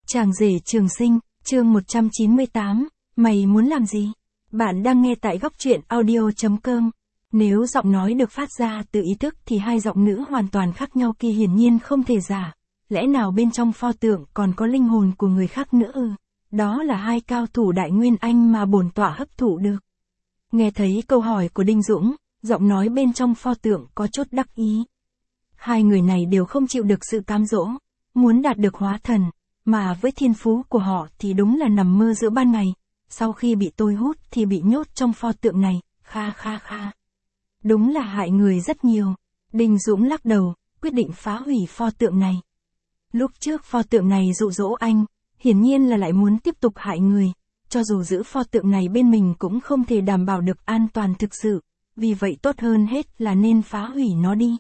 Chàng rể trường sinh, chương 198, mày muốn làm gì? Bạn đang nghe tại góc truyện audio.com. Nếu giọng nói được phát ra từ ý thức thì hai giọng nữ hoàn toàn khác nhau kia hiển nhiên không thể giả. Lẽ nào bên trong pho tượng còn có linh hồn của người khác nữa ư? Đó là hai cao thủ đại nguyên anh mà bổn tọa hấp thụ được. Nghe thấy câu hỏi của Đinh Dũng, giọng nói bên trong pho tượng có chút đắc ý. Hai người này đều không chịu được sự cám dỗ, muốn đạt được hóa thần, mà với thiên phú của họ thì đúng là nằm mơ giữa ban ngày, sau khi bị tôi hút thì bị nhốt trong pho tượng này, kha kha kha. Đúng là hại người rất nhiều. Đinh Dũng lắc đầu, quyết định phá hủy pho tượng này. Lúc trước pho tượng này dụ dỗ anh, hiển nhiên là lại muốn tiếp tục hại người, cho dù giữ pho tượng này bên mình cũng không thể đảm bảo được an toàn thực sự, vì vậy tốt hơn hết là nên phá hủy nó đi.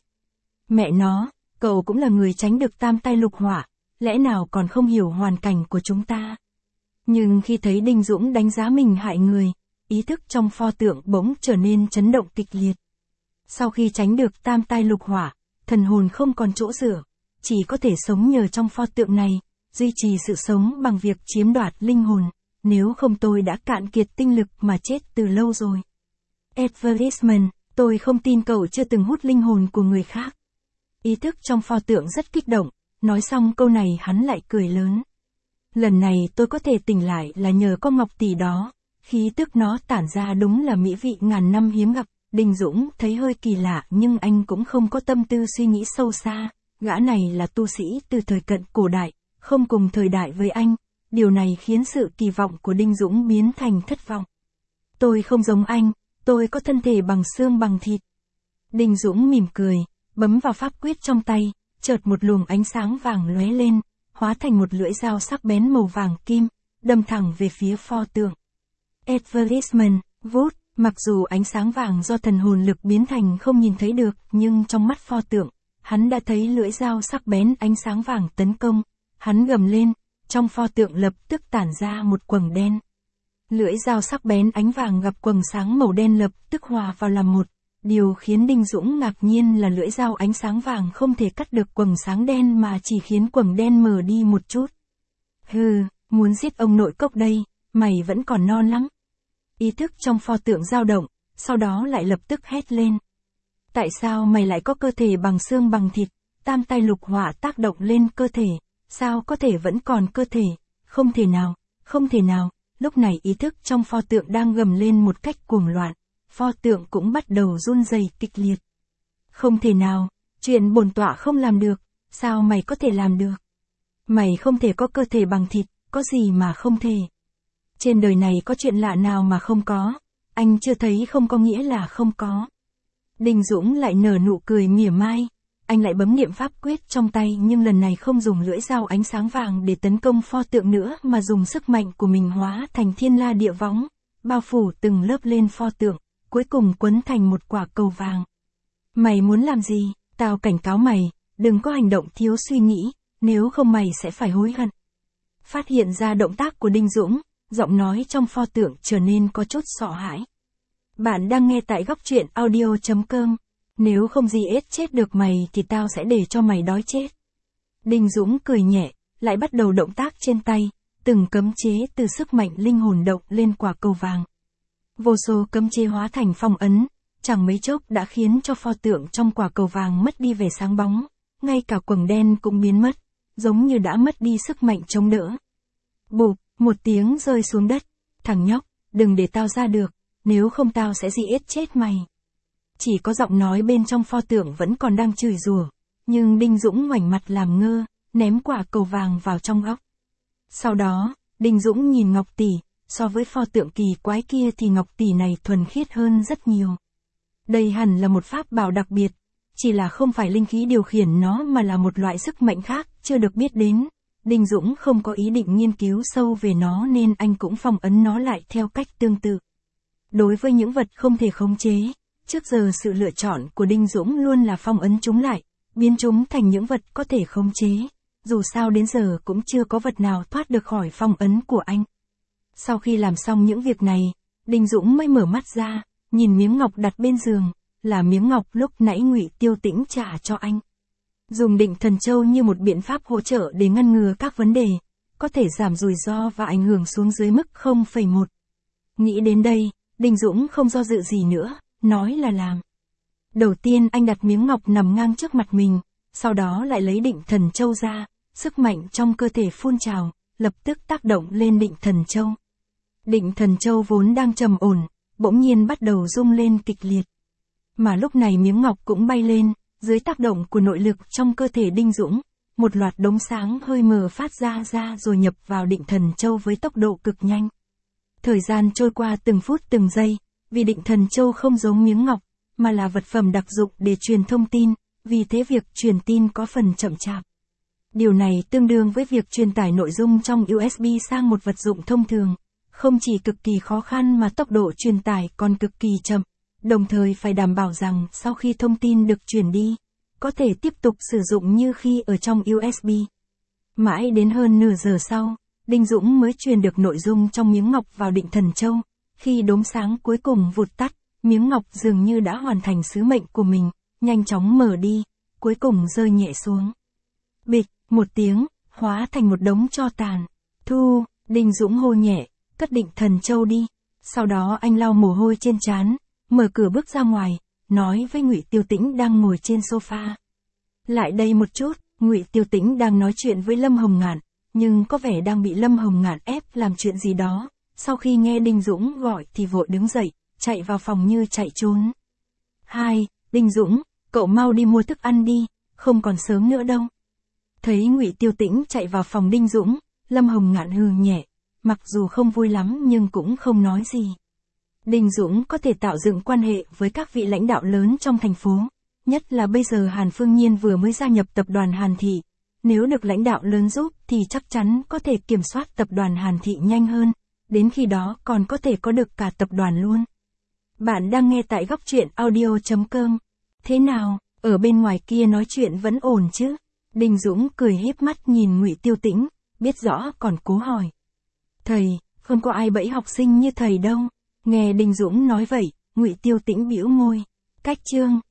Mẹ nó, cậu cũng là người tránh được tam tai lục hỏa, lẽ nào còn không hiểu hoàn cảnh của chúng ta. Nhưng khi thấy Đinh Dũng đánh giá mình hại người, ý thức trong pho tượng bỗng trở nên chấn động kịch liệt. Sau khi tránh được tam tai lục hỏa, thần hồn không còn chỗ dựa, chỉ có thể sống nhờ trong pho tượng này, duy trì sự sống bằng việc chiếm đoạt linh hồn, nếu không tôi đã cạn kiệt tinh lực mà chết từ lâu rồi. Advertisement, tôi không tin cậu chưa từng hút linh hồn của người khác. Ý thức trong pho tượng rất kích động, nói xong câu này hắn lại cười lớn. Lần này tôi có thể tỉnh lại là nhờ con ngọc tỷ đó, khí tức nó tản ra đúng là mỹ vị ngàn năm hiếm gặp. Đinh Dũng thấy hơi kỳ lạ nhưng anh cũng không có tâm tư suy nghĩ sâu xa, gã này là tu sĩ từ thời cận cổ đại, không cùng thời đại với anh, điều này khiến sự kỳ vọng của Đinh Dũng biến thành thất vọng. Tôi không giống anh, tôi có thân thể bằng xương bằng thịt. Đinh Dũng mỉm cười, bấm vào pháp quyết trong tay, chợt một luồng ánh sáng vàng lóe lên, hóa thành một lưỡi dao sắc bén màu vàng kim, đâm thẳng về phía pho tượng. Advertisement, vút, mặc dù ánh sáng vàng do thần hồn lực biến thành không nhìn thấy được, nhưng trong mắt pho tượng, hắn đã thấy lưỡi dao sắc bén ánh sáng vàng tấn công, hắn gầm lên, trong pho tượng lập tức tản ra một quầng đen. Lưỡi dao sắc bén ánh vàng gặp quầng sáng màu đen lập tức hòa vào làm một. Điều khiến Đinh Dũng ngạc nhiên là lưỡi dao ánh sáng vàng không thể cắt được quầng sáng đen mà chỉ khiến quầng đen mờ đi một chút. Hừ, muốn giết ông nội cốc đây, mày vẫn còn non lắm. Ý thức trong pho tượng dao động, sau đó lại lập tức hét lên. Tại sao mày lại có cơ thể bằng xương bằng thịt, tam tai lục hỏa tác động lên cơ thể, sao có thể vẫn còn cơ thể, không thể nào, không thể nào. Lúc này ý thức trong pho tượng đang gầm lên một cách cuồng loạn. Pho tượng cũng bắt đầu run rẩy kịch liệt. Không thể nào, chuyện bổn tọa không làm được, sao mày có thể làm được? Mày không thể có cơ thể bằng thịt, có gì mà không thể? Trên đời này có chuyện lạ nào mà không có, anh chưa thấy không có nghĩa là không có. Đinh Dũng lại nở nụ cười mỉa mai, anh lại bấm niệm pháp quyết trong tay nhưng lần này không dùng lưỡi dao ánh sáng vàng để tấn công pho tượng nữa mà dùng sức mạnh của mình hóa thành thiên la địa võng, bao phủ từng lớp lên pho tượng. Cuối cùng quấn thành một quả cầu vàng. Mày muốn làm gì? Tao cảnh cáo mày, đừng có hành động thiếu suy nghĩ, nếu không mày sẽ phải hối hận. Phát hiện ra động tác của Đinh Dũng, giọng nói trong pho tượng trở nên có chút sợ hãi. Bạn đang nghe tại góc truyện audio.com. Nếu không gì ết chết được mày thì tao sẽ để cho mày đói chết. Đinh Dũng cười nhẹ, lại bắt đầu động tác trên tay, từng cấm chế từ sức mạnh linh hồn động lên quả cầu vàng. Vô số cấm chế hóa thành phong ấn, chẳng mấy chốc đã khiến cho pho tượng trong quả cầu vàng mất đi vẻ sáng bóng, ngay cả quầng đen cũng biến mất, giống như đã mất đi sức mạnh chống đỡ. Bụp, một tiếng rơi xuống đất, thằng nhóc, đừng để tao ra được, nếu không tao sẽ giết chết mày. Chỉ có giọng nói bên trong pho tượng vẫn còn đang chửi rủa, nhưng Đinh Dũng ngoảnh mặt làm ngơ, ném quả cầu vàng vào trong góc. Sau đó, Đinh Dũng nhìn ngọc tỷ. So với pho tượng kỳ quái kia thì ngọc tỷ này thuần khiết hơn rất nhiều. Đây hẳn là một pháp bảo đặc biệt, chỉ là không phải linh khí điều khiển nó mà là một loại sức mạnh khác, chưa được biết đến. Đinh Dũng không có ý định nghiên cứu sâu về nó nên anh cũng phong ấn nó lại theo cách tương tự. Đối với những vật không thể khống chế, trước giờ sự lựa chọn của Đinh Dũng luôn là phong ấn chúng lại, biến chúng thành những vật có thể khống chế. Dù sao đến giờ cũng chưa có vật nào thoát được khỏi phong ấn của anh. Sau khi làm xong những việc này, Đinh Dũng mới mở mắt ra, nhìn miếng ngọc đặt bên giường, là miếng ngọc lúc nãy Ngụy Tiêu Tĩnh trả cho anh. Dùng Định Thần Châu như một biện pháp hỗ trợ để ngăn ngừa các vấn đề, có thể giảm rủi ro và ảnh hưởng xuống dưới mức 0,1. Nghĩ đến đây, Đinh Dũng không do dự gì nữa, nói là làm. Đầu tiên anh đặt miếng ngọc nằm ngang trước mặt mình, sau đó lại lấy Định Thần Châu ra, sức mạnh trong cơ thể phun trào, lập tức tác động lên Định Thần Châu. Định Thần Châu vốn đang trầm ổn, bỗng nhiên bắt đầu rung lên kịch liệt. Mà lúc này miếng ngọc cũng bay lên, dưới tác động của nội lực trong cơ thể Đinh Dũng, một loạt đốm sáng hơi mờ phát ra rồi nhập vào Định Thần Châu với tốc độ cực nhanh. Thời gian trôi qua từng phút từng giây, vì Định Thần Châu không giống miếng ngọc, mà là vật phẩm đặc dụng để truyền thông tin, vì thế việc truyền tin có phần chậm chạp. Điều này tương đương với việc truyền tải nội dung trong USB sang một vật dụng thông thường, không chỉ cực kỳ khó khăn mà tốc độ truyền tải còn cực kỳ chậm, đồng thời phải đảm bảo rằng sau khi thông tin được truyền đi, có thể tiếp tục sử dụng như khi ở trong USB. Mãi đến hơn nửa giờ sau, Đinh Dũng mới truyền được nội dung trong miếng ngọc vào Định Thần Châu. Khi đốm sáng cuối cùng vụt tắt, miếng ngọc dường như đã hoàn thành sứ mệnh của mình, nhanh chóng mở đi, cuối cùng rơi nhẹ xuống. Bịch, một tiếng, hóa thành một đống tro tàn. Thu, Đinh Dũng hô nhẹ, cất Định Thần Châu đi. Sau đó anh lau mồ hôi trên trán, mở cửa bước ra ngoài, nói với Ngụy Tiêu Tĩnh đang ngồi trên sofa. Lại đây một chút. Ngụy Tiêu Tĩnh đang nói chuyện với Lâm Hồng Ngạn, nhưng có vẻ đang bị Lâm Hồng Ngạn ép làm chuyện gì đó. Sau khi nghe Đinh Dũng gọi thì vội đứng dậy, chạy vào phòng như chạy trốn. Đinh Dũng, cậu mau đi mua thức ăn đi, không còn sớm nữa đâu. Thấy Ngụy Tiêu Tĩnh chạy vào phòng Đinh Dũng, Lâm Hồng Ngạn hừ nhẹ, mặc dù không vui lắm nhưng cũng không nói gì. Đinh Dũng có thể tạo dựng quan hệ với các vị lãnh đạo lớn trong thành phố, nhất là bây giờ Hàn Phương Nhiên vừa mới gia nhập tập đoàn Hàn Thị. Nếu được lãnh đạo lớn giúp thì chắc chắn có thể kiểm soát tập đoàn Hàn Thị nhanh hơn, đến khi đó còn có thể có được cả tập đoàn luôn. Bạn đang nghe tại Góc Truyện Audio.com. Thế nào, ở bên ngoài kia nói chuyện vẫn ổn chứ? Đinh Dũng cười híp mắt nhìn Ngụy Tiêu Tĩnh, biết rõ còn cố hỏi. Thầy, không có ai bẫy học sinh như thầy đâu. Nghe Đinh Dũng nói vậy, Ngụy Tiêu Tĩnh bĩu môi. Cách chương